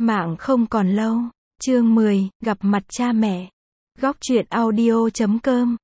Mạng không còn lâu. Chương 10, gặp mặt cha mẹ. Góc truyện audio.com.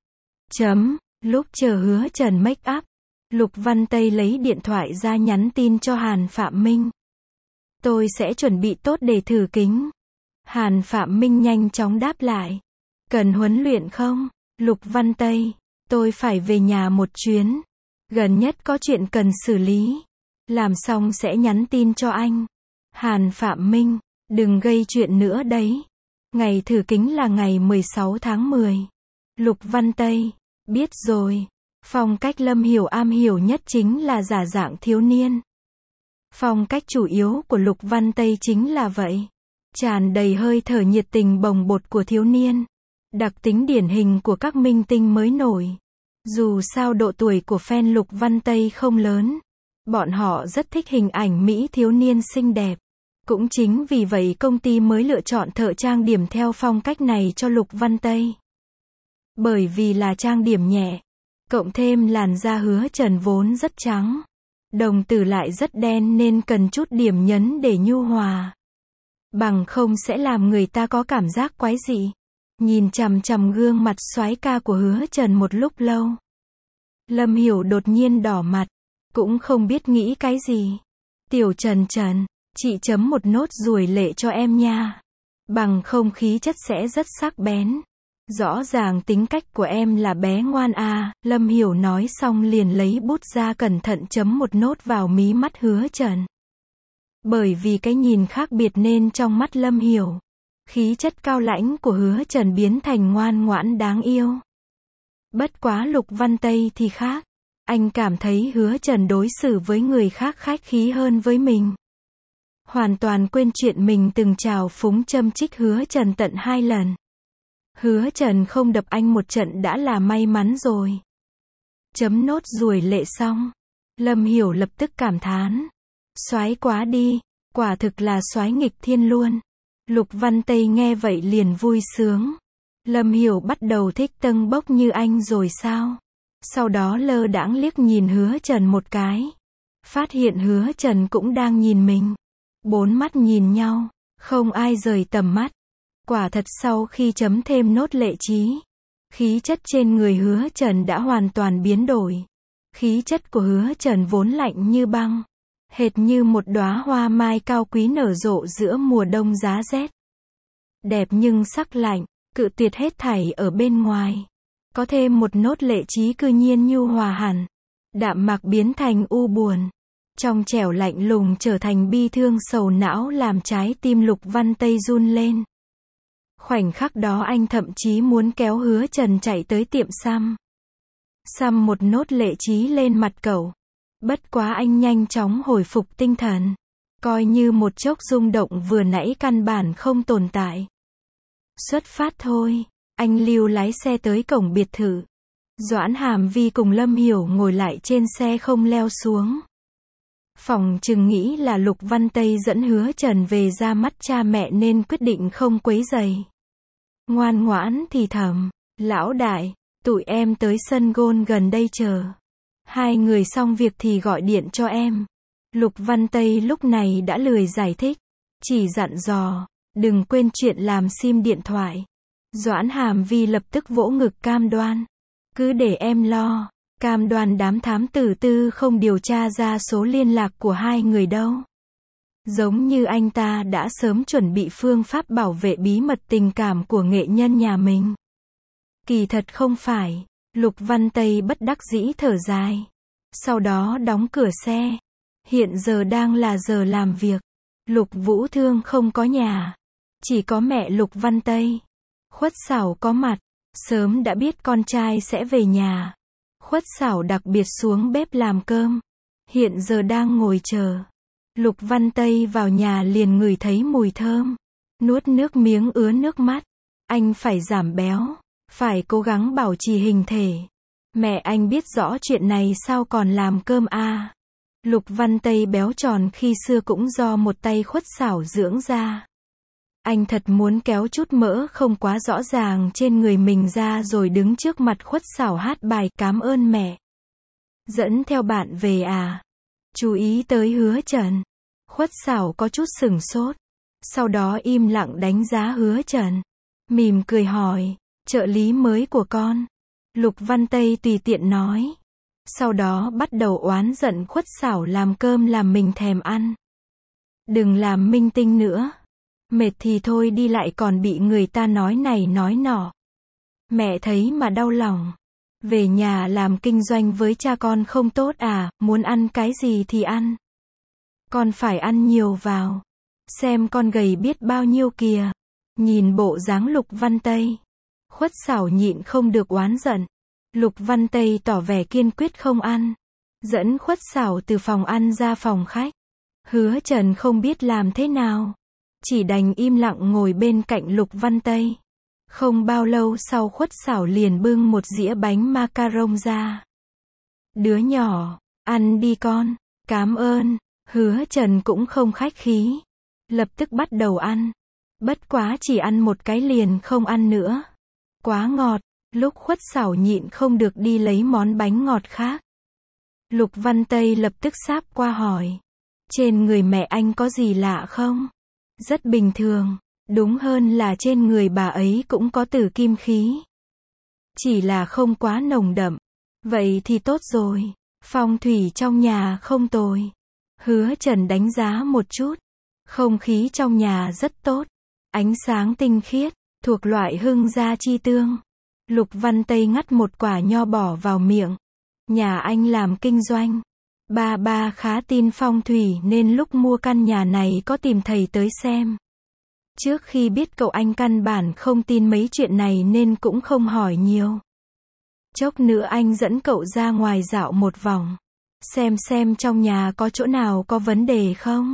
Lúc chờ Hứa Trần make up, Lục Văn Tây lấy điện thoại ra nhắn tin cho Hàn Phạm Minh. Tôi sẽ chuẩn bị tốt để thử kính. Hàn Phạm Minh nhanh chóng đáp lại. Cần huấn luyện không? Lục Văn Tây, tôi phải về nhà một chuyến. Gần nhất có chuyện cần xử lý. Làm xong sẽ nhắn tin cho anh. Hàn Phạm Minh, đừng gây chuyện nữa đấy. Ngày thử kính là ngày 16 tháng 10. Lục Văn Tây, biết rồi. Phong cách Lâm Hiểu am hiểu nhất chính là giả dạng thiếu niên. Phong cách chủ yếu của Lục Văn Tây chính là vậy. Tràn đầy hơi thở nhiệt tình bồng bột của thiếu niên. Đặc tính điển hình của các minh tinh mới nổi. Dù sao độ tuổi của fan Lục Văn Tây không lớn. Bọn họ rất thích hình ảnh Mỹ thiếu niên xinh đẹp. Cũng chính vì vậy công ty mới lựa chọn thợ trang điểm theo phong cách này cho Lục Văn Tây. Bởi vì là trang điểm nhẹ. Cộng thêm làn da Hứa Trần vốn rất trắng. Đồng tử lại rất đen nên cần chút điểm nhấn để nhu hòa. Bằng không sẽ làm người ta có cảm giác quái dị. Nhìn chằm chằm gương mặt soái ca của Hứa Trần một lúc lâu. Lâm Hiểu đột nhiên đỏ mặt. Cũng không biết nghĩ cái gì. Tiểu Trần Trần, chị chấm một nốt ruồi lệ cho em nha. Bằng không khí chất sẽ rất sắc bén. Rõ ràng tính cách của em là bé ngoan à. Lâm Hiểu nói xong liền lấy bút ra cẩn thận chấm một nốt vào mí mắt Hứa Trần. Bởi vì cái nhìn khác biệt nên trong mắt Lâm Hiểu, khí chất cao lãnh của Hứa Trần biến thành ngoan ngoãn đáng yêu. Bất quá Lục Văn Tây thì khác. Anh cảm thấy Hứa Trần đối xử với người khác khách khí hơn với mình. Hoàn toàn quên chuyện mình từng trào phúng châm chích Hứa Trần tận 2 lần. Hứa Trần không đập anh một trận đã là may mắn rồi. Chấm nốt ruồi lệ xong, Lâm Hiểu lập tức cảm thán. Soái quá đi, quả thực là soái nghịch thiên luôn. Lục Văn Tây nghe vậy liền vui sướng. Lâm Hiểu bắt đầu thích tâng bốc như anh rồi sao? Sau đó lơ đãng liếc nhìn Hứa Trần một cái. Phát hiện Hứa Trần cũng đang nhìn mình. 4 mắt nhìn nhau, không ai rời tầm mắt. Quả thật sau khi chấm thêm nốt lệ trí, khí chất trên người Hứa Trần đã hoàn toàn biến đổi. Khí chất của Hứa Trần vốn lạnh như băng, hệt như một đóa hoa mai cao quý nở rộ giữa mùa đông giá rét. Đẹp nhưng sắc lạnh, cự tuyệt hết thảy ở bên ngoài. Có thêm một nốt lệ trí cư nhiên nhu hòa hẳn. Đạm mạc biến thành u buồn. Trong trẻo lạnh lùng trở thành bi thương sầu não làm trái tim Lục Văn Tây run lên. Khoảnh khắc đó anh thậm chí muốn kéo Hứa Trần chạy tới tiệm xăm. Xăm một nốt lệ trí lên mặt cậu. Bất quá anh nhanh chóng hồi phục tinh thần. Coi như một chốc rung động vừa nãy căn bản không tồn tại. Xuất phát thôi. Anh Lưu lái xe tới cổng biệt thự. Doãn Hàm Vi cùng Lâm Hiểu ngồi lại trên xe không leo xuống. Phòng chừng nghĩ là Lục Văn Tây dẫn Hứa Trần về ra mắt cha mẹ nên quyết định không quấy rầy. Ngoan ngoãn thì thầm. Lão đại, tụi em tới sân golf gần đây chờ. 2 người xong việc thì gọi điện cho em. Lục Văn Tây lúc này đã lười giải thích. Chỉ dặn dò, đừng quên chuyện làm sim điện thoại. Doãn Hàm Vi lập tức vỗ ngực cam đoan. Cứ để em lo. Cam đoan đám thám tử tư không điều tra ra số liên lạc của 2 người đâu. Giống như anh ta đã sớm chuẩn bị phương pháp bảo vệ bí mật tình cảm của nghệ nhân nhà mình. Kỳ thật không phải. Lục Văn Tây bất đắc dĩ thở dài. Sau đó đóng cửa xe. Hiện giờ đang là giờ làm việc. Lục Vũ Thương không có nhà. Chỉ có mẹ Lục Văn Tây. Khuất Xảo có mặt. Sớm đã biết con trai sẽ về nhà. Khuất Xảo đặc biệt xuống bếp làm cơm. Hiện giờ đang ngồi chờ. Lục Văn Tây vào nhà liền ngửi thấy mùi thơm. Nuốt nước miếng ứa nước mắt. Anh phải giảm béo. Phải cố gắng bảo trì hình thể. Mẹ anh biết rõ chuyện này sao còn làm cơm à. Lục Văn Tây béo tròn khi xưa cũng do một tay Khuất Xảo dưỡng ra. Anh thật muốn kéo chút mỡ không quá rõ ràng trên người mình ra rồi đứng trước mặt Khuất Xảo hát bài cảm ơn mẹ. Dẫn theo bạn về à? Chú ý tới Hứa Trần. Khuất Xảo có chút sửng sốt. sau đó im lặng đánh giá Hứa Trần. Mỉm cười hỏi, trợ lý mới của con. Lục Văn Tây tùy tiện nói. Sau đó bắt đầu oán giận Khuất Xảo làm cơm làm mình thèm ăn. Đừng làm minh tinh nữa. Mệt thì thôi đi lại còn bị người ta nói này nói nọ. Mẹ thấy mà đau lòng. Về nhà làm kinh doanh với cha con không tốt à, muốn ăn cái gì thì ăn. Con phải ăn nhiều vào. Xem con gầy biết bao nhiêu kìa. Nhìn bộ dáng Lục Văn Tây. Khuất Xảo nhịn không được oán giận. Lục Văn Tây tỏ vẻ kiên quyết không ăn. Dẫn Khuất Xảo từ phòng ăn ra phòng khách. Hứa Trần không biết làm thế nào. Chỉ đành im lặng ngồi bên cạnh Lục Văn Tây. Không bao lâu sau Khuất Xảo liền bưng một dĩa bánh macaron ra. Đứa nhỏ, ăn đi con, cảm ơn. Hứa Trần cũng không khách khí. Lập tức bắt đầu ăn. Bất quá chỉ ăn một cái liền không ăn nữa. Quá ngọt, lúc Khuất Xảo nhịn không được đi lấy món bánh ngọt khác. Lục Văn Tây lập tức sáp qua hỏi. Trên người mẹ anh có gì lạ không? Rất bình thường, đúng hơn là trên người bà ấy cũng có tử kim khí. Chỉ là không quá nồng đậm. Vậy thì tốt rồi, phong thủy trong nhà không tồi. Hứa Trần đánh giá một chút. Không khí trong nhà rất tốt. Ánh sáng tinh khiết, thuộc loại hưng gia chi tương. Lục Văn Tây ngắt một quả nho bỏ vào miệng. Nhà anh làm kinh doanh. Ba khá tin phong thủy nên lúc mua căn nhà này có tìm thầy tới xem. Trước khi biết cậu anh căn bản không tin mấy chuyện này nên cũng không hỏi nhiều. Chốc nữa anh dẫn cậu ra ngoài dạo một vòng. Xem trong nhà có chỗ nào có vấn đề không?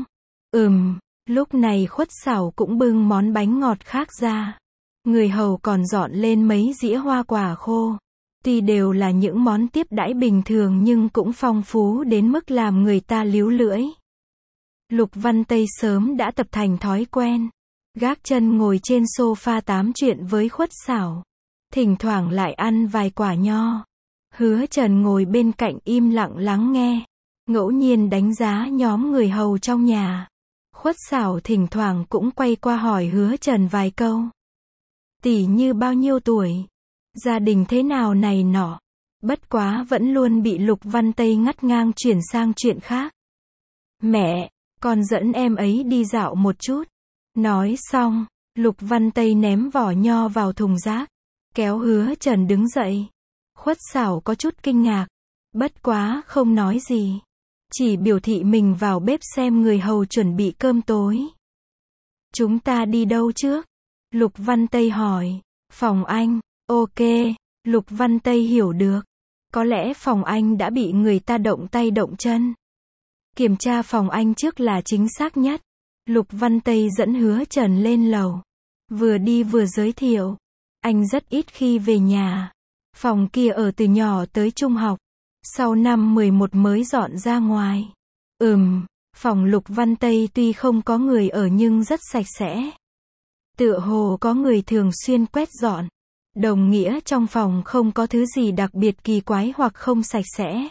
Lúc này Khuất Xảo cũng bưng món bánh ngọt khác ra. Người hầu còn dọn lên mấy dĩa hoa quả khô. Tuy đều là những món tiếp đãi bình thường nhưng cũng phong phú đến mức làm người ta líu lưỡi. Lục Văn Tây sớm đã tập thành thói quen. Gác chân ngồi trên sofa tám chuyện với Khuất Xảo. Thỉnh thoảng lại ăn vài quả nho. Hứa Trần ngồi bên cạnh im lặng lắng nghe. Ngẫu nhiên đánh giá nhóm người hầu trong nhà. Khuất Xảo thỉnh thoảng cũng quay qua hỏi Hứa Trần vài câu. Tỷ như bao nhiêu tuổi? Gia đình thế nào này nọ. Bất quá vẫn luôn bị Lục Văn Tây ngắt ngang chuyển sang chuyện khác. Mẹ, con dẫn em ấy đi dạo một chút. Nói xong, Lục Văn Tây ném vỏ nho vào thùng rác. Kéo Hứa Trần đứng dậy. Khuất Xảo có chút kinh ngạc. Bất quá không nói gì. Chỉ biểu thị mình vào bếp xem người hầu chuẩn bị cơm tối. Chúng ta đi đâu trước? Lục Văn Tây hỏi. Phòng anh. Ok. Lục Văn Tây hiểu được. Có lẽ phòng anh đã bị người ta động tay động chân. Kiểm tra phòng anh trước là chính xác nhất. Lục Văn Tây dẫn Hứa Trần lên lầu. Vừa đi vừa giới thiệu. Anh rất ít khi về nhà. Phòng kia ở từ nhỏ tới trung học. Sau năm 11 mới dọn ra ngoài. Phòng Lục Văn Tây tuy không có người ở nhưng rất sạch sẽ. Tựa hồ có người thường xuyên quét dọn. Đồng nghĩa trong phòng không có thứ gì đặc biệt kỳ quái hoặc không sạch sẽ.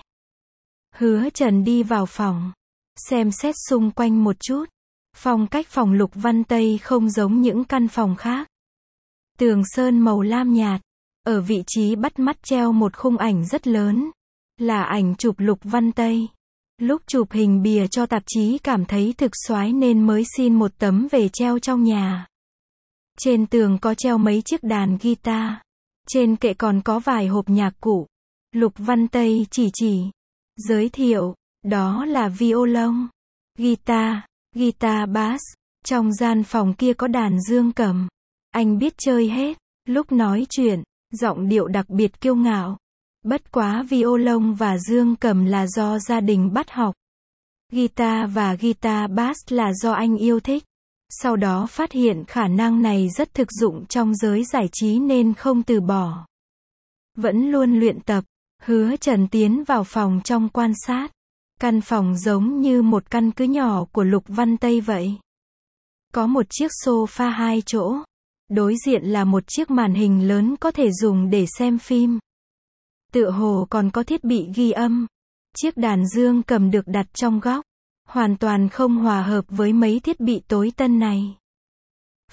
Hứa Trần đi vào phòng. Xem xét xung quanh một chút. Phong cách phòng Lục Văn Tây không giống những căn phòng khác. Tường sơn màu lam nhạt. Ở vị trí bắt mắt treo một khung ảnh rất lớn. Là ảnh chụp Lục Văn Tây. Lúc chụp hình bìa cho tạp chí cảm thấy thực soái nên mới xin một tấm về treo trong nhà. Trên tường có treo mấy chiếc đàn guitar. Trên kệ còn có vài hộp nhạc cụ. Lục Văn Tây chỉ. Giới thiệu, đó là violon, guitar bass. Trong gian phòng kia có đàn dương cầm. Anh biết chơi hết. Lúc nói chuyện, giọng điệu đặc biệt kiêu ngạo. Bất quá violon và dương cầm là do gia đình bắt học. Guitar và guitar bass là do anh yêu thích. Sau đó phát hiện khả năng này rất thực dụng trong giới giải trí nên không từ bỏ. Vẫn luôn luyện tập. Hứa Trần tiến vào phòng trong quan sát. Căn phòng giống như một căn cứ nhỏ của Lục Văn Tây vậy. Có một chiếc sofa 2 chỗ. Đối diện là một chiếc màn hình lớn có thể dùng để xem phim. Tựa hồ còn có thiết bị ghi âm. Chiếc đàn dương cầm được đặt trong góc. Hoàn toàn không hòa hợp với mấy thiết bị tối tân này.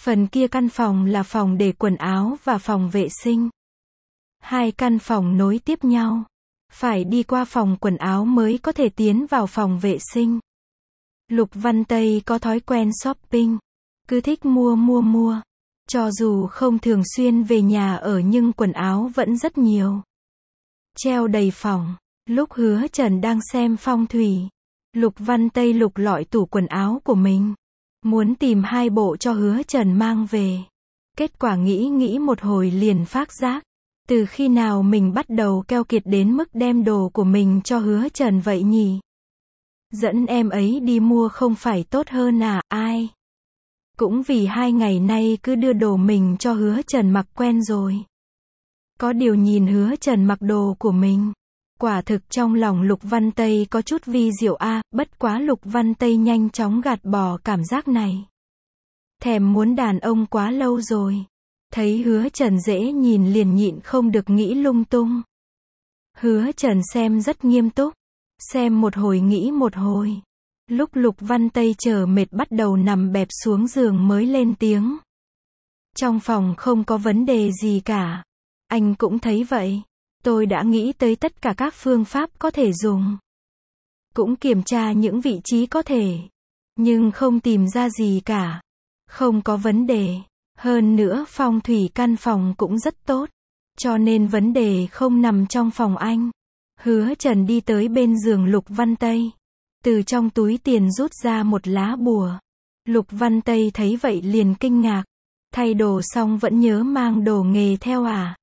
Phần kia căn phòng là phòng để quần áo và phòng vệ sinh. Hai căn phòng nối tiếp nhau. Phải đi qua phòng quần áo mới có thể tiến vào phòng vệ sinh. Lục Văn Tây có thói quen shopping. Cứ thích mua. Cho dù không thường xuyên về nhà ở nhưng quần áo vẫn rất nhiều. Treo đầy phòng. Lúc Hứa Trần đang xem phong thủy, Lục Văn Tây lục lọi tủ quần áo của mình. Muốn tìm 2 bộ cho Hứa Trần mang về. Kết quả nghĩ một hồi liền phát giác. Từ khi nào mình bắt đầu keo kiệt đến mức đem đồ của mình cho Hứa Trần vậy nhỉ? Dẫn em ấy đi mua không phải tốt hơn à, ai? Cũng vì 2 ngày nay cứ đưa đồ mình cho Hứa Trần mặc quen rồi. Có điều nhìn Hứa Trần mặc đồ của mình, quả thực trong lòng Lục Văn Tây có chút vi diệu bất quá Lục Văn Tây nhanh chóng gạt bỏ cảm giác này. Thèm muốn đàn ông quá lâu rồi. Thấy Hứa Trần dễ nhìn liền nhịn không được nghĩ lung tung. Hứa Trần xem rất nghiêm túc. Xem một hồi nghĩ một hồi. Lúc Lục Văn Tây chờ mệt bắt đầu nằm bẹp xuống giường mới lên tiếng. Trong phòng không có vấn đề gì cả. Anh cũng thấy vậy. Tôi đã nghĩ tới tất cả các phương pháp có thể dùng. Cũng kiểm tra những vị trí có thể. Nhưng không tìm ra gì cả. Không có vấn đề. Hơn nữa phong thủy căn phòng cũng rất tốt. Cho nên vấn đề không nằm trong phòng anh. Hứa Trần đi tới bên giường Lục Văn Tây. Từ trong túi tiền rút ra một lá bùa. Lục Văn Tây thấy vậy liền kinh ngạc. Thay đồ xong vẫn nhớ mang đồ nghề theo à?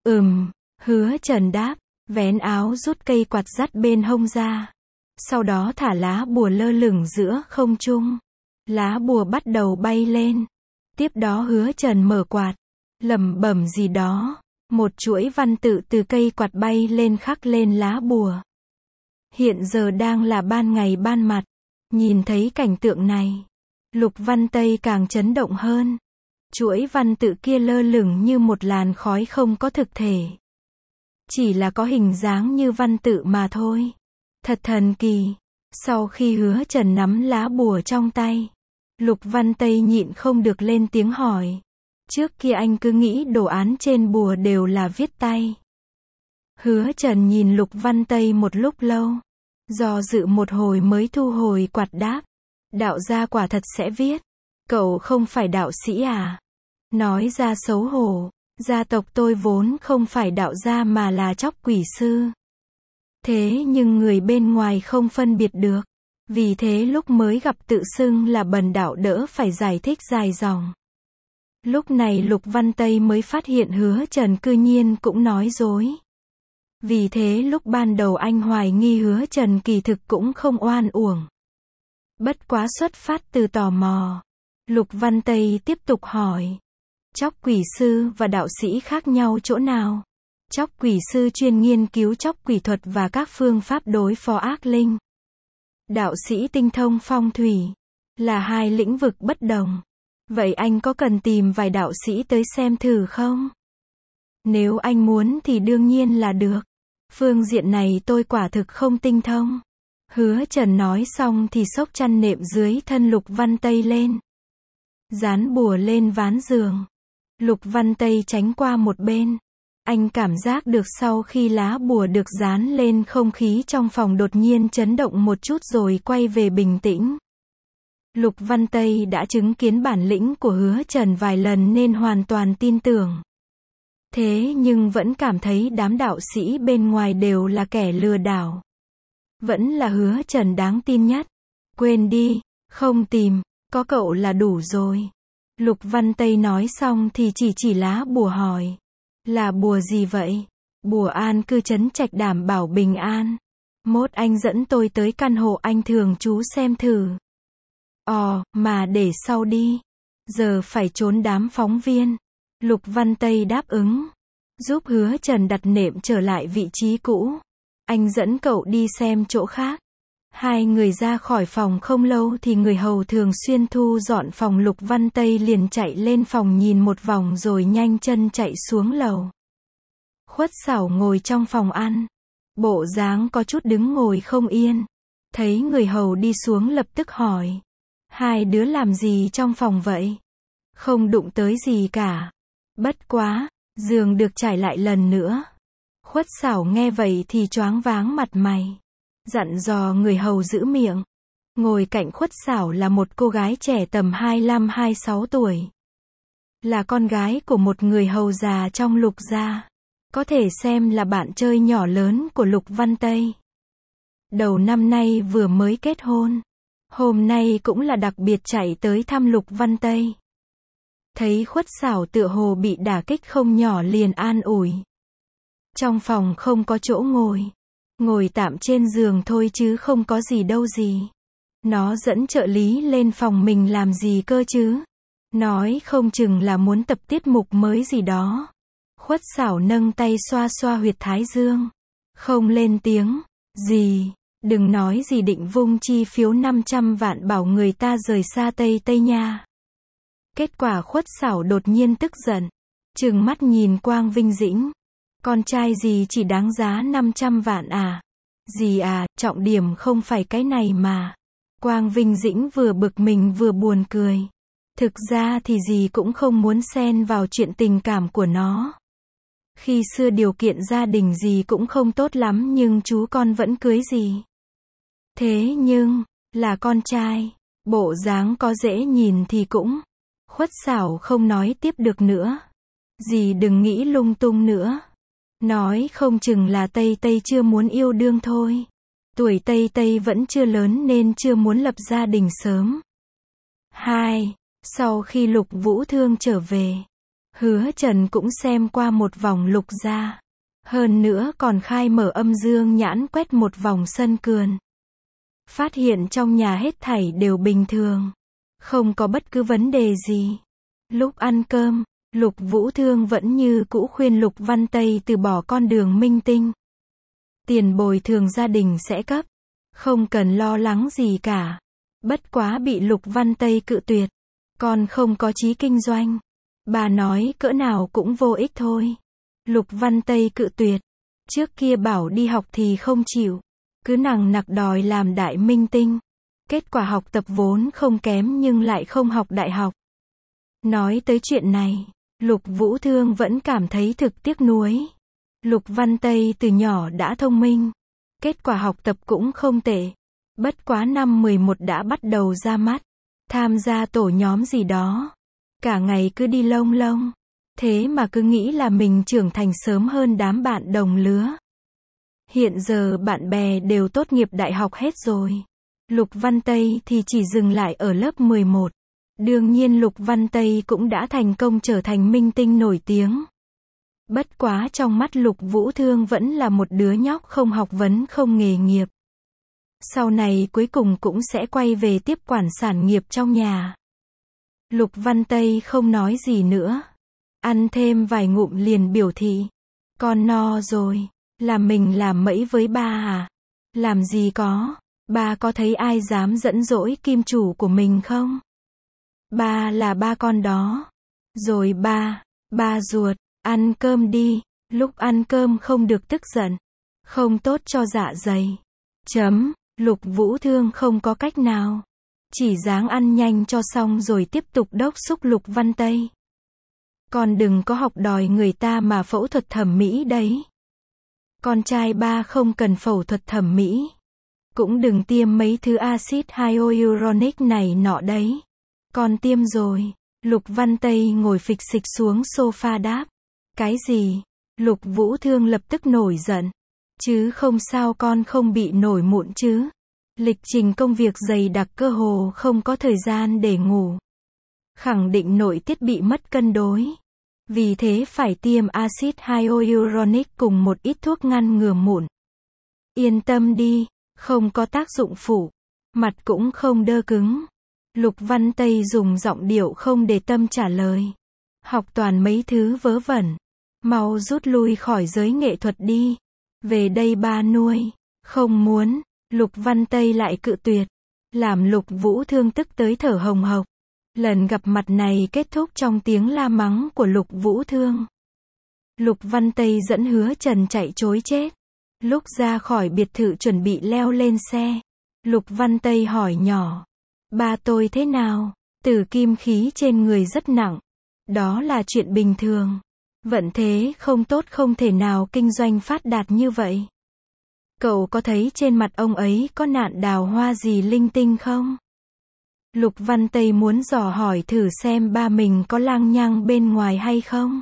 Hứa Trần đáp. Vén áo rút cây quạt dắt bên hông ra. Sau đó thả lá bùa lơ lửng giữa không trung. Lá bùa bắt đầu bay lên. Tiếp đó Hứa Trần mở quạt. Lẩm bẩm gì đó. Một chuỗi văn tự từ cây quạt bay lên khắc lên lá bùa. Hiện giờ đang là ban ngày ban mặt. Nhìn thấy cảnh tượng này, Lục Văn Tây càng chấn động hơn. Chuỗi văn tự kia lơ lửng như một làn khói không có thực thể. Chỉ là có hình dáng như văn tự mà thôi. Thật thần kỳ. Sau khi Hứa Trần nắm lá bùa trong tay, Lục Văn Tây nhịn không được lên tiếng hỏi. Trước kia anh cứ nghĩ đồ án trên bùa đều là viết tay. Hứa Trần nhìn Lục Văn Tây một lúc lâu. Do dự một hồi mới thu hồi quạt đáp. Đạo gia quả thật sẽ viết. Cậu không phải đạo sĩ à? Nói ra xấu hổ. Gia tộc tôi vốn không phải đạo gia mà là tróc quỷ sư. Thế nhưng người bên ngoài không phân biệt được. Vì thế lúc mới gặp tự xưng là bần đạo đỡ phải giải thích dài dòng. Lúc này Lục Văn Tây mới phát hiện Hứa Trần cư nhiên cũng nói dối. Vì thế lúc ban đầu anh hoài nghi Hứa Trần kỳ thực cũng không oan uổng. Bất quá xuất phát từ tò mò. Lục Văn Tây tiếp tục hỏi. Tróc quỷ sư và đạo sĩ khác nhau chỗ nào? Tróc quỷ sư chuyên nghiên cứu tróc quỷ thuật và các phương pháp đối phó ác linh. Đạo sĩ tinh thông phong thủy. Là 2 lĩnh vực bất đồng. Vậy anh có cần tìm vài đạo sĩ tới xem thử không? Nếu anh muốn thì đương nhiên là được. Phương diện này tôi quả thực không tinh thông. Hứa Trần nói xong thì xốc chăn nệm dưới thân Lục Văn Tây lên. Dán bùa lên ván giường. Lục Văn Tây tránh qua một bên. Anh cảm giác được sau khi lá bùa được dán lên không khí trong phòng đột nhiên chấn động một chút rồi quay về bình tĩnh. Lục Văn Tây đã chứng kiến bản lĩnh của Hứa Trần vài lần nên hoàn toàn tin tưởng. Thế nhưng vẫn cảm thấy đám đạo sĩ bên ngoài đều là kẻ lừa đảo. Vẫn là Hứa Trần đáng tin nhất. Quên đi, không tìm, có cậu là đủ rồi. Lục Văn Tây nói xong thì chỉ lá bùa hỏi. Là bùa gì vậy? Bùa an cư trấn Trạch đảm bảo bình an. Mốt anh dẫn tôi tới căn hộ anh thường trú xem thử. Mà để sau đi. Giờ phải trốn đám phóng viên. Lục Văn Tây đáp ứng. Giúp Hứa Trần đặt nệm trở lại vị trí cũ. Anh dẫn cậu đi xem chỗ khác. 2 người ra khỏi phòng không lâu thì người hầu thường xuyên thu dọn phòng. Lục Văn Tây liền chạy lên phòng nhìn một vòng rồi nhanh chân chạy xuống lầu. Khuất Xảo ngồi trong phòng ăn. Bộ dáng có chút đứng ngồi không yên. Thấy người hầu đi xuống lập tức hỏi. 2 đứa làm gì trong phòng vậy? không đụng tới gì cả. Bất quá, giường được trải lại lần nữa. Khuất Xảo nghe vậy thì choáng váng mặt mày. Dặn dò người hầu giữ miệng. Ngồi cạnh Khuất Xảo là một cô gái trẻ tầm 25-26 tuổi. Là con gái của một người hầu già trong Lục gia. Có thể xem là bạn chơi nhỏ lớn của Lục Văn Tây. Đầu năm nay vừa mới kết hôn. Hôm nay cũng là đặc biệt chạy tới thăm Lục Văn Tây. Thấy Khuất Xảo tựa hồ bị đả kích không nhỏ liền an ủi. Trong phòng không có chỗ ngồi. Ngồi tạm trên giường thôi chứ không có gì đâu gì. Nó dẫn trợ lý lên phòng mình làm gì cơ chứ? Nói không chừng là muốn tập tiết mục mới gì đó. Khuất Xảo nâng tay xoa xoa huyệt thái dương. Không lên tiếng. Gì? Đừng nói gì định vung chi phiếu 500 vạn bảo người ta rời xa Tây Tây nha. Kết quả Khuất Xảo đột nhiên tức giận. Trừng mắt nhìn Quang Vinh Dĩnh. Con trai gì chỉ đáng giá 500 vạn à? Gì à, trọng điểm không phải cái này mà. Quang Vinh Dĩnh vừa bực mình vừa buồn cười. Thực ra thì dì cũng không muốn xen vào chuyện tình cảm của nó. Khi xưa điều kiện gia đình dì cũng không tốt lắm nhưng chú con vẫn cưới dì. Thế nhưng, là con trai, bộ dáng có dễ nhìn thì cũng. Khuất Xảo không nói tiếp được nữa. Dì đừng nghĩ lung tung nữa. Nói không chừng là Tây Tây chưa muốn yêu đương thôi. Tuổi Tây Tây vẫn chưa lớn nên chưa muốn lập gia đình sớm. 2. Sau khi Lục Vũ Thương trở về, Hứa Trần cũng xem qua một vòng Lục gia. Hơn nữa còn khai mở âm dương nhãn quét một vòng sân vườn. Phát hiện trong nhà hết thảy đều bình thường. Không có bất cứ vấn đề gì. Lúc ăn cơm, Lục Vũ Thương vẫn như cũ khuyên Lục Văn Tây từ bỏ con đường minh tinh. Tiền bồi thường gia đình sẽ cấp. Không cần lo lắng gì cả. Bất quá bị Lục Văn Tây cự tuyệt. Con không có chí kinh doanh. Bà nói cỡ nào cũng vô ích thôi. Lục Văn Tây cự tuyệt. Trước kia bảo đi học thì không chịu. Cứ nằng nặc đòi làm đại minh tinh. Kết quả học tập vốn không kém nhưng lại không học đại học. Nói tới chuyện này, Lục Vũ Thương vẫn cảm thấy thực tiếc nuối. Lục Văn Tây từ nhỏ đã thông minh. Kết quả học tập cũng không tệ. Bất quá năm 11 đã bắt đầu ra mắt. Tham gia tổ nhóm gì đó. Cả ngày cứ đi lông lông. Thế mà cứ nghĩ là mình trưởng thành sớm hơn đám bạn đồng lứa. Hiện giờ bạn bè đều tốt nghiệp đại học hết rồi. Lục Văn Tây thì chỉ dừng lại ở lớp 11. Đương nhiên Lục Văn Tây cũng đã thành công trở thành minh tinh nổi tiếng. Bất quá trong mắt Lục Vũ Thương vẫn là một đứa nhóc không học vấn không nghề nghiệp. Sau này cuối cùng cũng sẽ quay về tiếp quản sản nghiệp trong nhà. Lục Văn Tây không nói gì nữa. Ăn thêm vài ngụm liền biểu thị. Con no rồi. Là mình làm mẫy với ba à? Làm gì có. Ba có thấy ai dám dẫn dỗi kim chủ của mình không? Ba là ba con đó. Rồi ba ruột, ăn cơm đi. Lúc ăn cơm không được tức giận. Không tốt cho dạ dày. Lục Vũ Thương không có cách nào. Chỉ dáng ăn nhanh cho xong rồi tiếp tục đốc xúc Lục Văn Tây. Con đừng có học đòi người ta mà phẫu thuật thẩm mỹ đấy. Con trai ba không cần phẫu thuật thẩm mỹ. Cũng đừng tiêm mấy thứ axit hyaluronic này nọ đấy. Con tiêm rồi. Lục Văn Tây ngồi phịch xịch xuống sofa đáp. Cái gì? Lục Vũ Thương lập tức nổi giận. Chứ không sao con không bị nổi mụn chứ. Lịch trình công việc dày đặc cơ hồ không có thời gian để ngủ. Khẳng định nội tiết bị mất cân đối. Vì thế phải tiêm axit hyaluronic cùng một ít thuốc ngăn ngừa mụn. Yên tâm đi, không có tác dụng phụ. Mặt cũng không đơ cứng. Lục Văn Tây dùng giọng điệu không để tâm trả lời. Học toàn mấy thứ vớ vẩn. Mau rút lui khỏi giới nghệ thuật đi. Về đây ba nuôi. Không muốn. Lục Văn Tây lại cự tuyệt. Làm Lục Vũ Thương tức tới thở hồng hộc. Lần gặp mặt này kết thúc trong tiếng la mắng của Lục Vũ Thương. Lục Văn Tây dẫn Hứa Trần chạy trối chết. Lúc ra khỏi biệt thự chuẩn bị leo lên xe. Lục Văn Tây hỏi nhỏ. Ba tôi thế nào? Tử kim khí trên người rất nặng. Đó là chuyện bình thường. Vận thế không tốt không thể nào kinh doanh phát đạt như vậy. Cậu có thấy trên mặt ông ấy có nạn đào hoa gì linh tinh không? Lục Văn Tây muốn dò hỏi thử xem ba mình có lang nhang bên ngoài hay không.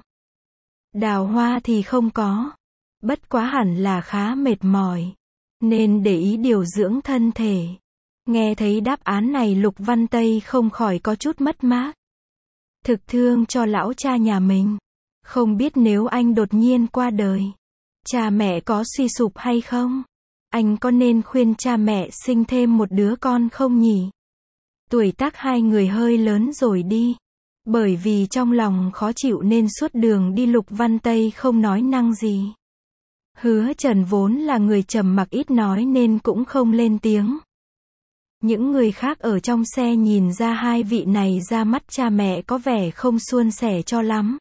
Đào hoa thì không có. Bất quá hẳn là khá mệt mỏi. Nên để ý điều dưỡng thân thể. Nghe thấy đáp án này Lục Văn Tây không khỏi có chút mất mát. Thực thương cho lão cha nhà mình. Không biết nếu anh đột nhiên qua đời, cha mẹ có suy sụp hay không? Anh có nên khuyên cha mẹ sinh thêm một đứa con không nhỉ? Tuổi tác hai người hơi lớn rồi đi. Bởi vì trong lòng khó chịu nên suốt đường đi Lục Văn Tây không nói năng gì. Hứa Trần vốn là người trầm mặc ít nói nên cũng không lên tiếng. Những người khác ở trong xe nhìn ra hai vị này ra mắt cha mẹ có vẻ không suôn sẻ cho lắm.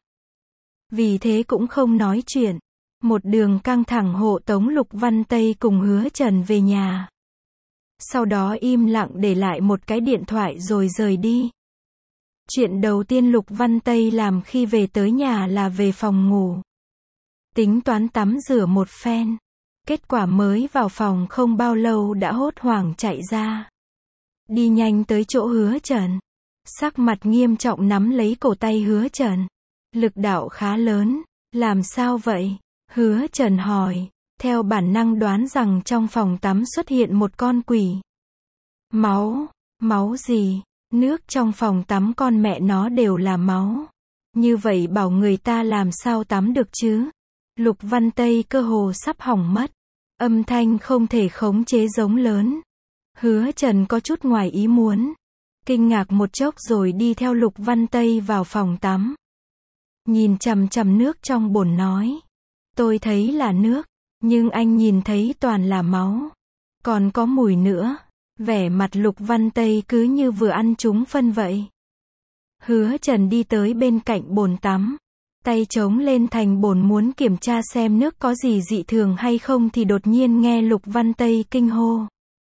Vì thế cũng không nói chuyện. Một đường căng thẳng hộ tống Lục Văn Tây cùng Hứa Trần về nhà. Sau đó im lặng để lại một cái điện thoại rồi rời đi. Chuyện đầu tiên Lục Văn Tây làm khi về tới nhà là về phòng ngủ. Tính toán tắm rửa một phen. Kết quả mới vào phòng không bao lâu đã hốt hoảng chạy ra. Đi nhanh tới chỗ Hứa Trần. Sắc mặt nghiêm trọng nắm lấy cổ tay Hứa Trần. Lực đạo khá lớn. Làm sao vậy? Hứa Trần hỏi. Theo bản năng đoán rằng trong phòng tắm xuất hiện một con quỷ. Máu. Máu gì? Nước trong phòng tắm con mẹ nó đều là máu. Như vậy bảo người ta làm sao tắm được chứ? Lục Văn Tây cơ hồ sắp hỏng mất. Âm thanh không thể khống chế giống lớn. Hứa Trần có chút ngoài ý muốn. Kinh ngạc một chốc rồi đi theo Lục Văn Tây vào phòng tắm. Nhìn chằm chằm nước trong bồn nói. Tôi thấy là nước. Nhưng anh nhìn thấy toàn là máu. Còn có mùi nữa. Vẻ mặt Lục Văn Tây cứ như vừa ăn trúng phân vậy. Hứa Trần đi tới bên cạnh bồn tắm. Tay chống lên thành bồn muốn kiểm tra xem nước có gì dị thường hay không thì đột nhiên nghe Lục Văn Tây kinh hô.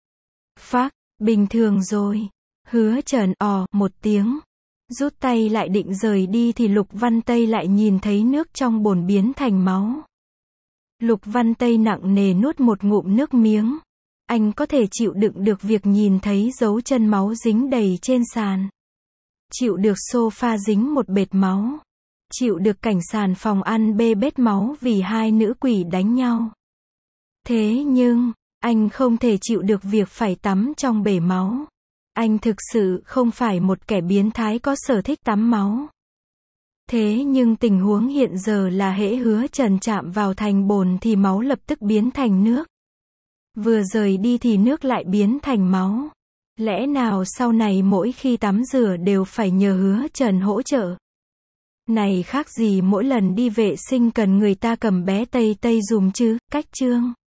Phác, bình thường rồi. Hứa Trần một tiếng. Rút tay lại định rời đi thì Lục Văn Tây lại nhìn thấy nước trong bồn biến thành máu. Lục Văn Tây nặng nề nuốt một ngụm nước miếng. Anh có thể chịu đựng được việc nhìn thấy dấu chân máu dính đầy trên sàn. Chịu được sofa dính một bệt máu. Chịu được cảnh sàn phòng ăn bê bết máu vì hai nữ quỷ đánh nhau. Thế nhưng, anh không thể chịu được việc phải tắm trong bể máu. Anh thực sự không phải một kẻ biến thái có sở thích tắm máu. Thế nhưng tình huống hiện giờ là hễ Hứa Trần chạm vào thành bồn thì máu lập tức biến thành nước. Vừa rời đi thì nước lại biến thành máu. Lẽ nào sau này mỗi khi tắm rửa đều phải nhờ Hứa Trần hỗ trợ? Này khác gì mỗi lần đi vệ sinh cần người ta cầm bé Tây Tây dùm chứ, cách chương.